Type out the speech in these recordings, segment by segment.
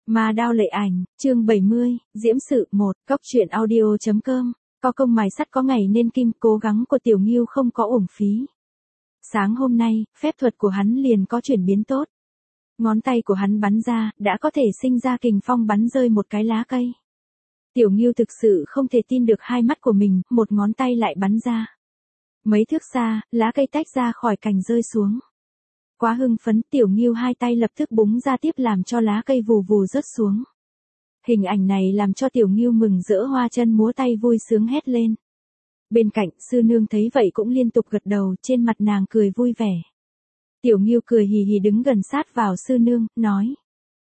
Ma đao lệ ảnh, chương 70, diễm sự 1, Cóc truyện audio.com, có công mài sắt có ngày nên kim, cố gắng của Tiểu Ngưu không có uổng phí. Sáng hôm nay, phép thuật của hắn liền có chuyển biến tốt. Ngón tay của hắn bắn ra, đã có thể sinh ra kình phong bắn rơi một cái lá cây. Tiểu Ngưu thực sự không thể tin được hai mắt của mình, một ngón tay lại bắn ra. Mấy thước xa, lá cây tách ra khỏi cành rơi xuống. Quá hưng phấn, Tiểu Ngưu hai tay lập tức búng ra tiếp làm cho lá cây vù vù rớt xuống. Hình ảnh này làm cho Tiểu Ngưu mừng rỡ hoa chân múa tay vui sướng hét lên. Bên cạnh, sư nương thấy vậy cũng liên tục gật đầu, trên mặt nàng cười vui vẻ. Tiểu Ngưu cười hì hì đứng gần sát vào sư nương, nói.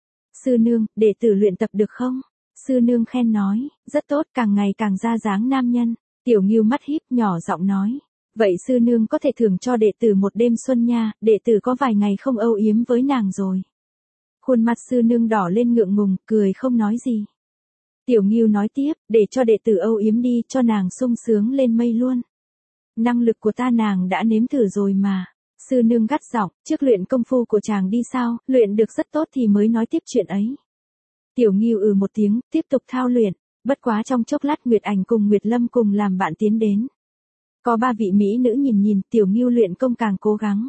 Sư nương, đệ tử luyện tập được không? Sư nương khen nói, rất tốt, càng ngày càng ra dáng nam nhân. Tiểu Ngưu mắt híp nhỏ giọng nói. Vậy sư nương có thể thưởng cho đệ tử một đêm xuân nha, đệ tử có vài ngày không âu yếm với nàng rồi. Khuôn mặt sư nương đỏ lên ngượng ngùng, cười không nói gì. Tiểu Ngưu nói tiếp, để cho đệ tử âu yếm đi, cho nàng sung sướng lên mây luôn. Năng lực của ta nàng đã nếm thử rồi mà. Sư nương gắt giọng, trước luyện công phu của chàng đi sao, luyện được rất tốt thì mới nói tiếp chuyện ấy. Tiểu Ngưu một tiếng, tiếp tục thao luyện, bất quá trong chốc lát Nguyệt Ảnh cùng Nguyệt Lâm cùng làm bạn tiến đến. Có ba vị mỹ nữ nhìn, Tiểu Ngưu luyện công càng cố gắng.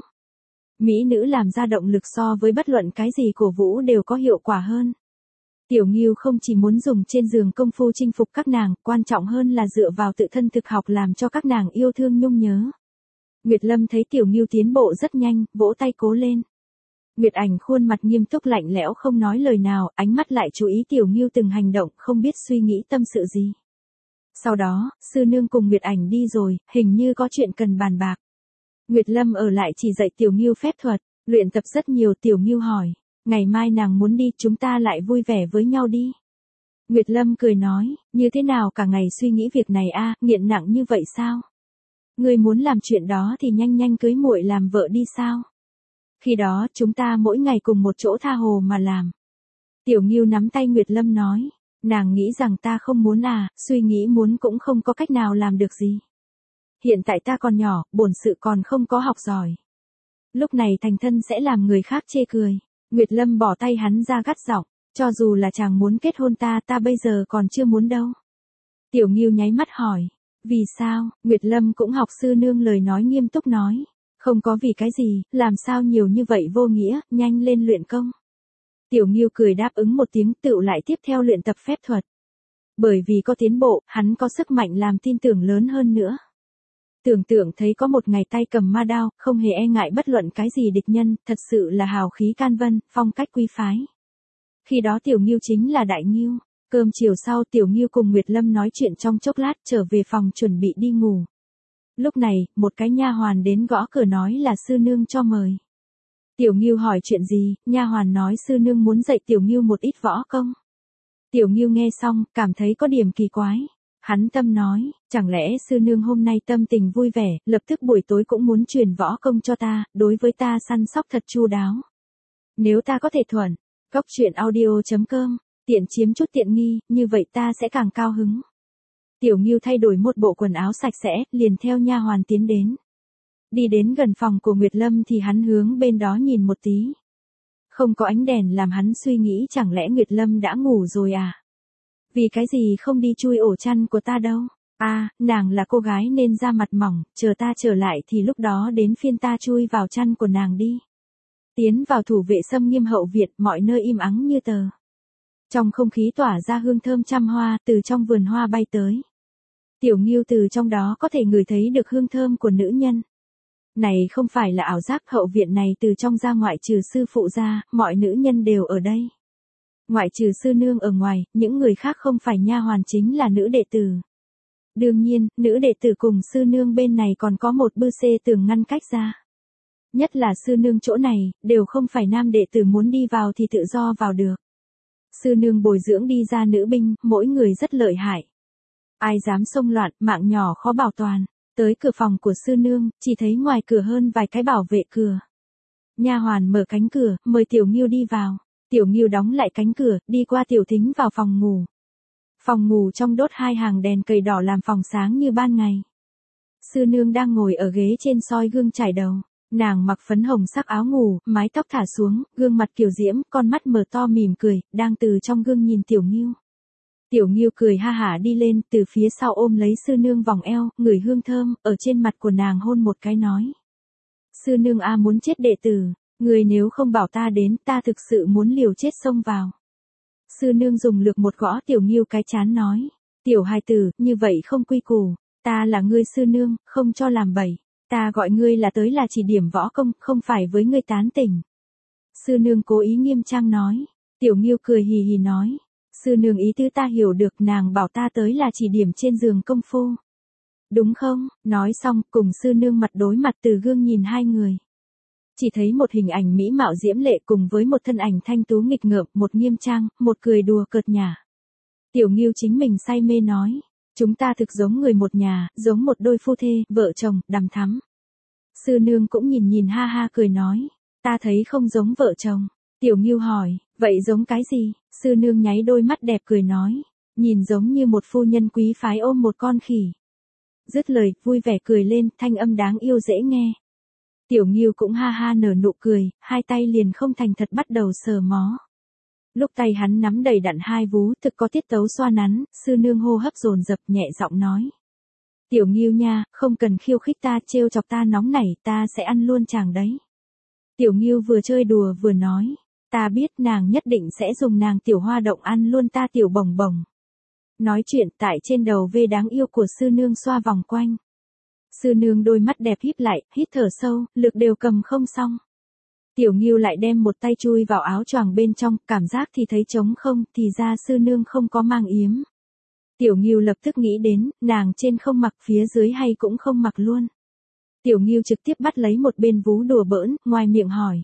Mỹ nữ làm ra động lực so với bất luận cái gì cổ vũ đều có hiệu quả hơn. Tiểu Ngưu không chỉ muốn dùng trên giường công phu chinh phục các nàng, quan trọng hơn là dựa vào tự thân thực học làm cho các nàng yêu thương nhung nhớ. Nguyệt Lâm thấy Tiểu Ngưu tiến bộ rất nhanh, vỗ tay cố lên. Nguyệt Ảnh khuôn mặt nghiêm túc lạnh lẽo không nói lời nào, ánh mắt lại chú ý Tiểu Ngưu từng hành động, không biết suy nghĩ tâm sự gì. Sau đó, sư nương cùng Nguyệt Ảnh đi rồi, hình như có chuyện cần bàn bạc. Nguyệt Lâm ở lại chỉ dạy Tiểu Ngưu phép thuật, luyện tập rất nhiều. Tiểu Ngưu hỏi, ngày mai nàng muốn đi, chúng ta lại vui vẻ với nhau đi. Nguyệt Lâm cười nói, như thế nào cả ngày suy nghĩ việc này a, nghiện nặng như vậy sao? Ngươi muốn làm chuyện đó thì nhanh nhanh cưới muội làm vợ đi sao? Khi đó chúng ta mỗi ngày cùng một chỗ tha hồ mà làm. Tiểu Ngưu nắm tay Nguyệt Lâm nói. Nàng nghĩ rằng ta không muốn suy nghĩ muốn cũng không có cách nào làm được gì. Hiện tại ta còn nhỏ, bổn sự còn không có học giỏi. Lúc này thành thân sẽ làm người khác chê cười. Nguyệt Lâm bỏ tay hắn ra gắt giọng, cho dù là chàng muốn kết hôn ta bây giờ còn chưa muốn đâu. Tiểu Ngưu nháy mắt hỏi, vì sao? Nguyệt Lâm cũng học sư nương lời nói nghiêm túc nói, không có vì cái gì, làm sao nhiều như vậy vô nghĩa, nhanh lên luyện công. Tiểu Ngưu cười đáp ứng một tiếng, tựu lại tiếp theo luyện tập phép thuật. Bởi vì có tiến bộ, hắn có sức mạnh làm tin tưởng lớn hơn nữa. Tưởng tượng thấy có một ngày tay cầm ma đao, không hề e ngại bất luận cái gì địch nhân, thật sự là hào khí can vân, phong cách quý phái. Khi đó Tiểu Ngưu chính là đại ngưu. Cơm chiều sau Tiểu Ngưu cùng Nguyệt Lâm nói chuyện trong chốc lát trở về phòng chuẩn bị đi ngủ. Lúc này, một cái nha hoàn đến gõ cửa nói là sư nương cho mời. Tiểu Ngưu hỏi chuyện gì, nha hoàn nói sư nương muốn dạy Tiểu Ngưu một ít võ công. Tiểu Ngưu nghe xong, cảm thấy có điểm kỳ quái. Hắn tâm nói, chẳng lẽ sư nương hôm nay tâm tình vui vẻ, lập tức buổi tối cũng muốn truyền võ công cho ta, đối với ta săn sóc thật chu đáo. Nếu ta có thể thuận, Cóc truyện audio.com, tiện chiếm chút tiện nghi, như vậy ta sẽ càng cao hứng. Tiểu Ngưu thay đổi một bộ quần áo sạch sẽ, liền theo nha hoàn tiến đến. Đi đến gần phòng của Nguyệt Lâm thì hắn hướng bên đó nhìn một tí. Không có ánh đèn làm hắn suy nghĩ chẳng lẽ Nguyệt Lâm đã ngủ rồi à? Vì cái gì không đi chui ổ chăn của ta đâu? Nàng là cô gái nên da mặt mỏng, chờ ta trở lại thì lúc đó đến phiên ta chui vào chăn của nàng đi. Tiến vào thủ vệ xâm nghiêm hậu viện, mọi nơi im ắng như tờ. Trong không khí tỏa ra hương thơm trăm hoa, từ trong vườn hoa bay tới. Tiểu Ngưu từ trong đó có thể ngửi thấy được hương thơm của nữ nhân. Này không phải là ảo giác, hậu viện này từ trong ra ngoại trừ sư phụ ra, mọi nữ nhân đều ở đây. Ngoại trừ sư nương ở ngoài, những người khác không phải nha hoàn chính là nữ đệ tử. Đương nhiên, nữ đệ tử cùng sư nương bên này còn có một bư xê tường ngăn cách ra. Nhất là sư nương chỗ này, đều không phải nam đệ tử muốn đi vào thì tự do vào được. Sư nương bồi dưỡng đi ra nữ binh, mỗi người rất lợi hại. Ai dám xông loạn, mạng nhỏ khó bảo toàn. Tới cửa phòng của sư nương, chỉ thấy ngoài cửa hơn vài cái bảo vệ cửa. Nha hoàn mở cánh cửa, mời Tiểu Ngưu đi vào. Tiểu Ngưu đóng lại cánh cửa, đi qua Tiểu Thính vào phòng ngủ. Phòng ngủ trong đốt hai hàng đèn cầy đỏ làm phòng sáng như ban ngày. Sư nương đang ngồi ở ghế trên soi gương chải đầu. Nàng mặc phấn hồng sắc áo ngủ, mái tóc thả xuống, gương mặt kiều diễm, con mắt mở to mỉm cười, đang từ trong gương nhìn Tiểu Ngưu. Tiểu Ngưu cười ha hả đi lên, từ phía sau ôm lấy sư nương vòng eo, ngửi hương thơm, ở trên mặt của nàng hôn một cái nói. Sư nương a muốn chết đệ tử, người nếu không bảo ta đến, ta thực sự muốn liều chết xông vào. Sư nương dùng lực một gõ Tiểu Ngưu cái chán nói. Tiểu hài tử, như vậy không quy củ, ta là ngươi sư nương, không cho làm bậy. Ta gọi ngươi là tới là chỉ điểm võ công, không phải với ngươi tán tỉnh. Sư nương cố ý nghiêm trang nói. Tiểu Ngưu cười hì hì nói. Sư nương ý tứ ta hiểu được, nàng bảo ta tới là chỉ điểm trên giường công phu. Đúng không? Nói xong, cùng sư nương mặt đối mặt từ gương nhìn hai người. Chỉ thấy một hình ảnh mỹ mạo diễm lệ cùng với một thân ảnh thanh tú nghịch ngợm, một nghiêm trang, một cười đùa cợt nhả. Tiểu Ngưu chính mình say mê nói. Chúng ta thực giống người một nhà, giống một đôi phu thê, vợ chồng, đằm thắm. Sư nương cũng nhìn nhìn ha ha cười nói. Ta thấy không giống vợ chồng. Tiểu Ngưu hỏi, vậy giống cái gì? Sư nương nháy đôi mắt đẹp cười nói. Nhìn giống như một phu nhân quý phái ôm một con khỉ. Dứt lời, vui vẻ cười lên, thanh âm đáng yêu dễ nghe. Tiểu Ngưu cũng ha ha nở nụ cười, hai tay liền không thành thật bắt đầu sờ mó. Lúc tay hắn nắm đầy đặn hai vú, thực có tiết tấu xoa nắn, sư nương hô hấp dồn dập nhẹ giọng nói. Tiểu Ngưu nha, không cần khiêu khích ta, trêu chọc ta nóng nảy, ta sẽ ăn luôn chàng đấy. Tiểu Ngưu vừa chơi đùa vừa nói. Ta biết nàng nhất định sẽ dùng nàng tiểu hoa động ăn luôn ta tiểu bồng bồng. Nói chuyện tại trên đầu vê đáng yêu của sư nương xoa vòng quanh. Sư nương đôi mắt đẹp híp lại, hít thở sâu, lực đều cầm không xong. Tiểu Ngưu lại đem một tay chui vào áo choàng bên trong, cảm giác thì thấy trống không, thì ra sư nương không có mang yếm. Tiểu Ngưu lập tức nghĩ đến, nàng trên không mặc phía dưới hay cũng không mặc luôn. Tiểu Ngưu trực tiếp bắt lấy một bên vú đùa bỡn, ngoài miệng hỏi.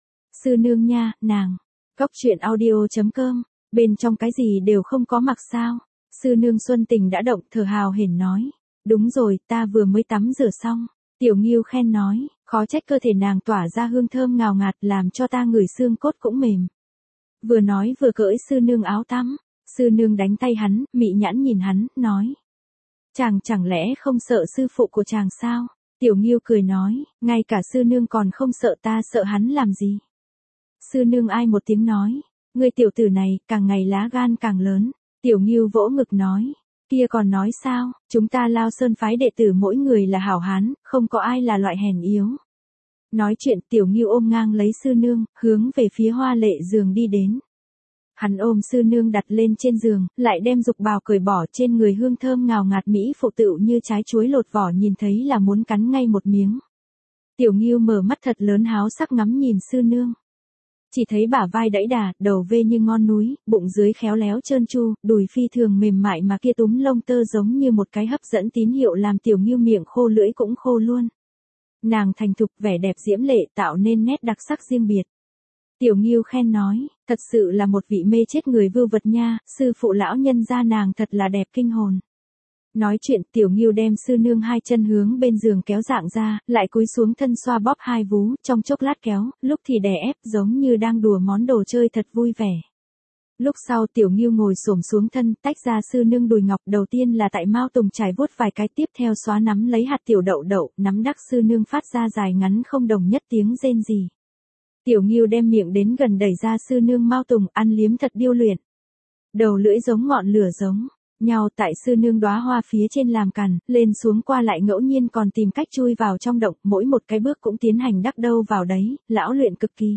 Sư nương nha, nàng, Cóc Truyện Audio.com, bên trong cái gì đều không có mặc sao? Sư nương Xuân Tình đã động, thở hào hển nói. Đúng rồi, ta vừa mới tắm rửa xong. Tiểu Ngưu khen nói, khó trách cơ thể nàng tỏa ra hương thơm ngào ngạt làm cho ta ngửi xương cốt cũng mềm. Vừa nói vừa cởi sư nương áo tắm. Sư nương đánh tay hắn, mị nhãn nhìn hắn, nói. Chàng chẳng lẽ không sợ sư phụ của chàng sao? Tiểu Ngưu cười nói, ngay cả sư nương còn không sợ ta sợ hắn làm gì? Sư nương ai một tiếng nói, ngươi tiểu tử này, càng ngày lá gan càng lớn. Tiểu Ngưu vỗ ngực nói, kia còn nói sao, chúng ta Lao Sơn phái đệ tử mỗi người là hảo hán, không có ai là loại hèn yếu. Nói chuyện Tiểu Ngưu ôm ngang lấy sư nương, hướng về phía hoa lệ giường đi đến. Hắn ôm sư nương đặt lên trên giường, lại đem dục bào cởi bỏ trên người hương thơm ngào ngạt mỹ phụ tựu như trái chuối lột vỏ nhìn thấy là muốn cắn ngay một miếng. Tiểu Ngưu mở mắt thật lớn háo sắc ngắm nhìn sư nương. Chỉ thấy bả vai đẫy đà, đầu vê như ngon núi, bụng dưới khéo léo trơn tru, đùi phi thường mềm mại mà kia túm lông tơ giống như một cái hấp dẫn tín hiệu làm Tiểu Ngưu miệng khô lưỡi cũng khô luôn. Nàng thành thục vẻ đẹp diễm lệ tạo nên nét đặc sắc riêng biệt. Tiểu Ngưu khen nói, thật sự là một vị mê chết người vưu vật nha, sư phụ lão nhân gia nàng thật là đẹp kinh hồn. Nói chuyện Tiểu Ngưu đem sư nương hai chân hướng bên giường kéo dạng ra, lại cúi xuống thân xoa bóp hai vú, trong chốc lát kéo, lúc thì đè ép giống như đang đùa món đồ chơi thật vui vẻ. Lúc sau Tiểu Ngưu ngồi xổm xuống thân, tách ra sư nương đùi ngọc, đầu tiên là tại mao tùng trải vuốt vài cái, tiếp theo xóa nắm lấy hạt tiểu đậu đậu, nắm đắc sư nương phát ra dài ngắn không đồng nhất tiếng rên gì. Tiểu Ngưu đem miệng đến gần đẩy ra sư nương mao tùng, ăn liếm thật điêu luyện. Đầu lưỡi giống ngọn lửa giống nhau tại sư nương đóa hoa phía trên làm cằn, lên xuống qua lại ngẫu nhiên còn tìm cách chui vào trong động, mỗi một cái bước cũng tiến hành đắc đâu vào đấy, lão luyện cực kỳ.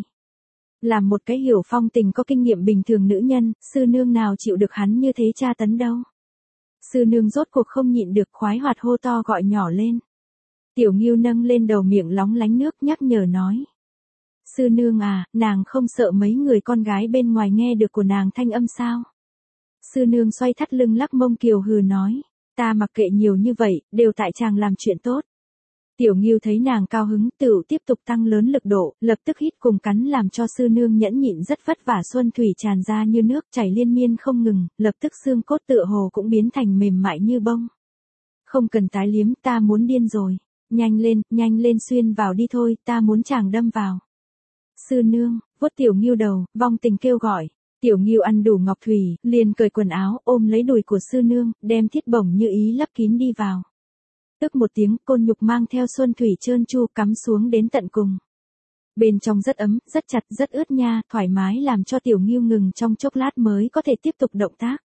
Làm một cái hiểu phong tình có kinh nghiệm bình thường nữ nhân, sư nương nào chịu được hắn như thế tra tấn đâu. Sư nương rốt cuộc không nhịn được khoái hoạt hô to gọi nhỏ lên. Tiểu Ngưu nâng lên đầu miệng lóng lánh nước nhắc nhở nói. Sư nương à, nàng không sợ mấy người con gái bên ngoài nghe được của nàng thanh âm sao? Sư nương xoay thắt lưng lắc mông kiều hừ nói. Ta mặc kệ nhiều như vậy, đều tại chàng làm chuyện tốt. Tiểu Ngưu thấy nàng cao hứng, tựu tiếp tục tăng lớn lực độ, lập tức hít cùng cắn làm cho sư nương nhẫn nhịn rất vất vả, xuân thủy tràn ra như nước chảy liên miên không ngừng, lập tức xương cốt tựa hồ cũng biến thành mềm mại như bông. Không cần tái liếm, ta muốn điên rồi. Nhanh lên xuyên vào đi thôi, ta muốn chàng đâm vào. Sư nương, vuốt Tiểu Ngưu đầu, vong tình kêu gọi. Tiểu Ngưu ăn đủ ngọc thủy, liền cởi quần áo, ôm lấy đùi của sư nương, đem thiết bổng như ý lấp kín đi vào. Tức một tiếng, côn nhục mang theo xuân thủy trơn tru cắm xuống đến tận cùng. Bên trong rất ấm, rất chặt, rất ướt nha, thoải mái làm cho Tiểu Ngưu ngừng trong chốc lát mới có thể tiếp tục động tác.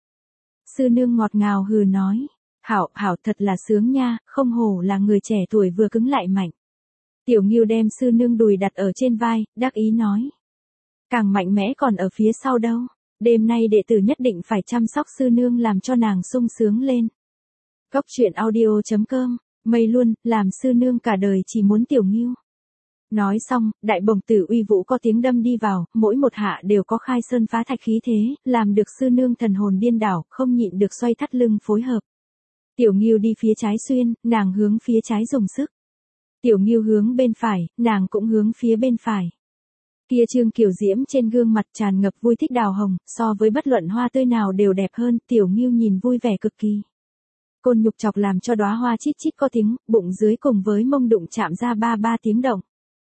Sư nương ngọt ngào hừ nói, hảo, hảo thật là sướng nha, không hổ là người trẻ tuổi vừa cứng lại mạnh. Tiểu Ngưu đem sư nương đùi đặt ở trên vai, đắc ý nói. Càng mạnh mẽ còn ở phía sau đâu, đêm nay đệ tử nhất định phải chăm sóc sư nương làm cho nàng sung sướng lên. Góc truyện audio.com, mây luôn, làm sư nương cả đời chỉ muốn Tiểu Ngưu. Nói xong, đại bổng tử uy vũ có tiếng đâm đi vào, mỗi một hạ đều có khai sơn phá thạch khí thế, làm được sư nương thần hồn điên đảo, không nhịn được xoay thắt lưng phối hợp. Tiểu Ngưu đi phía trái xuyên, nàng hướng phía trái dùng sức. Tiểu Ngưu hướng bên phải, nàng cũng hướng phía bên phải. Kia trương kiều diễm trên gương mặt tràn ngập vui thích đào hồng, so với bất luận hoa tươi nào đều đẹp hơn, Tiểu Ngưu nhìn vui vẻ cực kỳ. Côn nhục chọc làm cho đóa hoa chít chít có tiếng, bụng dưới cùng với mông đụng chạm ra ba ba tiếng động.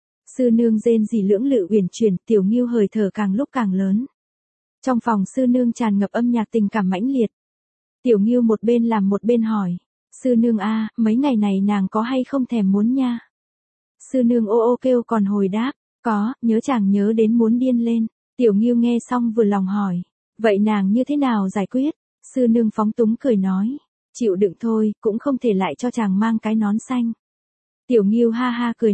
Sư nương rên rỉ lưỡng lự uyển chuyển, Tiểu Ngưu hơi thở càng lúc càng lớn. Trong phòng sư nương tràn ngập âm nhạc tình cảm mãnh liệt. Tiểu Ngưu một bên làm một bên hỏi, sư nương a, mấy ngày này nàng có hay không thèm muốn nha? Sư nương ô ô kêu còn hồi đáp, có, nhớ chàng nhớ đến muốn điên lên. Tiểu Ngưu nghe xong vừa lòng hỏi, vậy nàng như thế nào giải quyết? Sư nương phóng túng cười nói, chịu đựng thôi, cũng không thể lại cho chàng mang cái nón xanh. Tiểu Ngưu ha ha cười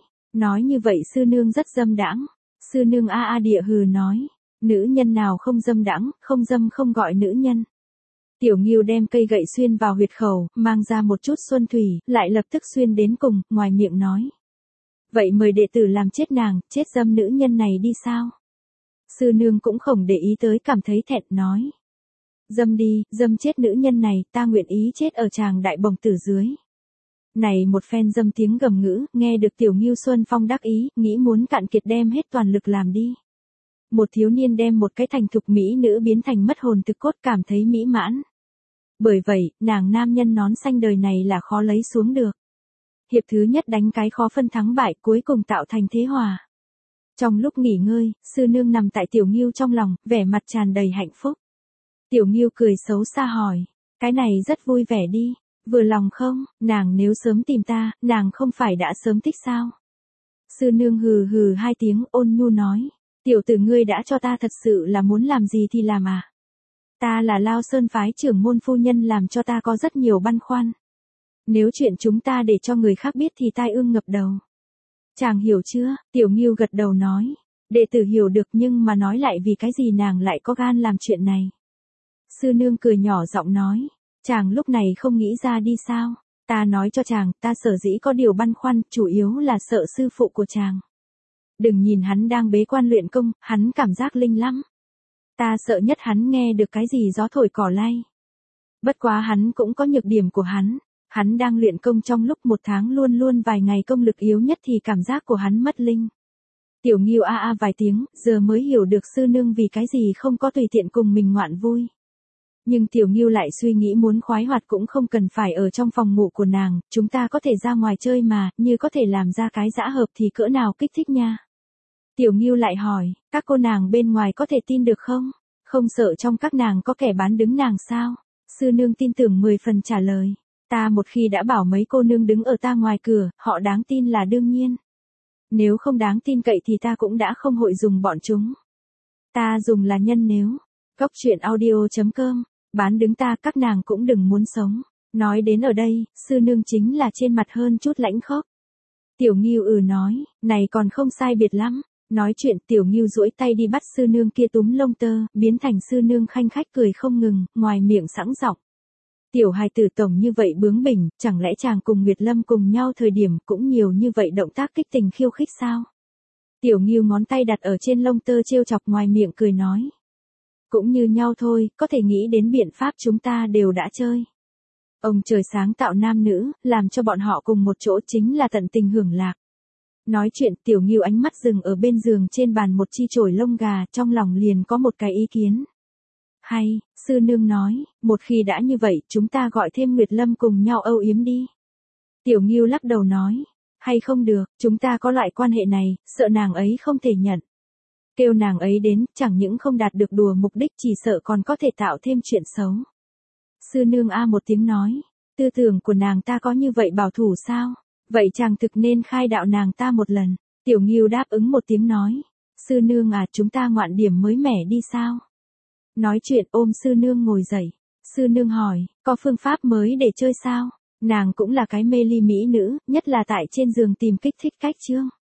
nói như vậy sư nương rất dâm đãng. Sư nương a a địa hừ nói, nữ nhân nào không dâm đãng, không dâm không gọi nữ nhân. Tiểu Ngưu đem cây gậy xuyên vào huyệt khẩu, mang ra một chút xuân thủy, lại lập tức xuyên đến cùng, ngoài miệng nói. Vậy mời đệ tử làm chết nàng, chết dâm nữ nhân này đi sao? Sư nương cũng không để ý tới, cảm thấy thẹn nói. Dâm đi, dâm chết nữ nhân này, ta nguyện ý chết ở tràng đại bồng tử dưới. Này một phen dâm tiếng gầm ngữ, nghe được Tiểu Ngưu Xuân Phong đắc ý, nghĩ muốn cạn kiệt đem hết toàn lực làm đi. Một thiếu niên đem một cái thành thục mỹ nữ biến thành mất hồn thực cốt, cảm thấy mỹ mãn. Bởi vậy, nàng nam nhân nón xanh đời này là khó lấy xuống được. Hiệp thứ nhất đánh cái khó phân thắng bại, cuối cùng tạo thành thế hòa. Trong lúc nghỉ ngơi, sư nương nằm tại Tiểu Ngưu trong lòng, vẻ mặt tràn đầy hạnh phúc. Tiểu Ngưu cười xấu xa hỏi, cái này rất vui vẻ đi, vừa lòng không, nàng nếu sớm tìm ta, nàng không phải đã sớm thích sao? Sư nương hừ hừ hai tiếng, ôn nhu nói, tiểu tử ngươi đã cho ta thật sự là muốn làm gì thì làm à? Ta là Lao Sơn phái trưởng môn phu nhân, làm cho ta có rất nhiều băn khoăn. Nếu chuyện chúng ta để cho người khác biết thì tai ương ngập đầu. Chàng hiểu chưa? Tiểu Ngưu gật đầu nói, đệ tử hiểu được, nhưng mà nói lại vì cái gì nàng lại có gan làm chuyện này? Sư nương cười nhỏ giọng nói, chàng lúc này không nghĩ ra đi sao? Ta nói cho chàng, ta sở dĩ có điều băn khoăn, chủ yếu là sợ sư phụ của chàng. Đừng nhìn hắn đang bế quan luyện công, hắn cảm giác linh lắm. Ta sợ nhất hắn nghe được cái gì gió thổi cỏ lay. Bất quá hắn cũng có nhược điểm của hắn đang luyện công trong lúc một tháng luôn luôn vài ngày công lực yếu nhất thì cảm giác của hắn mất linh. Tiểu Ngưu a a vài tiếng, giờ mới hiểu được sư nương vì cái gì không có tùy tiện cùng mình ngoạn vui. Nhưng Tiểu Ngưu lại suy nghĩ muốn khoái hoạt cũng không cần phải ở trong phòng ngủ của nàng, chúng ta có thể ra ngoài chơi mà, như có thể làm ra cái dã hợp thì cỡ nào kích thích nha. Tiểu Ngưu lại hỏi, các cô nàng bên ngoài có thể tin được không? Không sợ trong các nàng có kẻ bán đứng nàng sao? Sư nương tin tưởng 10 phần trả lời. Ta một khi đã bảo mấy cô nương đứng ở ta ngoài cửa, họ đáng tin là đương nhiên. Nếu không đáng tin cậy thì ta cũng đã không hội dùng bọn chúng. Ta dùng là nhân nếu. Góc truyện audio.com, bán đứng ta các nàng cũng đừng muốn sống. Nói đến ở đây, sư nương chính là trên mặt hơn chút lãnh khốc. Tiểu Ngưu nói, này còn không sai biệt lắm. Nói chuyện Tiểu Ngưu duỗi tay đi bắt sư nương kia túm lông tơ, biến thành sư nương khanh khách cười không ngừng, ngoài miệng sẵn giọng. Tiểu hài tử tổng như vậy bướng bỉnh, chẳng lẽ chàng cùng Nguyệt Lâm cùng nhau thời điểm cũng nhiều như vậy động tác kích tình khiêu khích sao? Tiểu Ngưu ngón tay đặt ở trên lông tơ trêu chọc, ngoài miệng cười nói. Cũng như nhau thôi, có thể nghĩ đến biện pháp chúng ta đều đã chơi. Ông trời sáng tạo nam nữ, làm cho bọn họ cùng một chỗ chính là tận tình hưởng lạc. Nói chuyện Tiểu Ngưu ánh mắt dừng ở bên giường trên bàn một chi chổi lông gà, trong lòng liền có một cái ý kiến. Hay, sư nương nói, một khi đã như vậy chúng ta gọi thêm Nguyệt Lâm cùng nhau âu yếm đi. Tiểu Ngưu lắc đầu nói, hay không được, chúng ta có loại quan hệ này, sợ nàng ấy không thể nhận. Kêu nàng ấy đến, chẳng những không đạt được đùa mục đích chỉ sợ còn có thể tạo thêm chuyện xấu. Sư nương a một tiếng nói, Tư tưởng của nàng ta có như vậy bảo thủ sao? Vậy chàng thực nên khai đạo nàng ta một lần. Tiểu Ngưu đáp ứng một tiếng nói. Sư nương à, chúng ta ngoạn điểm mới mẻ đi sao? Nói chuyện ôm sư nương ngồi dậy. Sư nương hỏi, có phương pháp mới để chơi sao? Nàng cũng là cái mê ly mỹ nữ, nhất là tại trên giường tìm kích thích cách chương.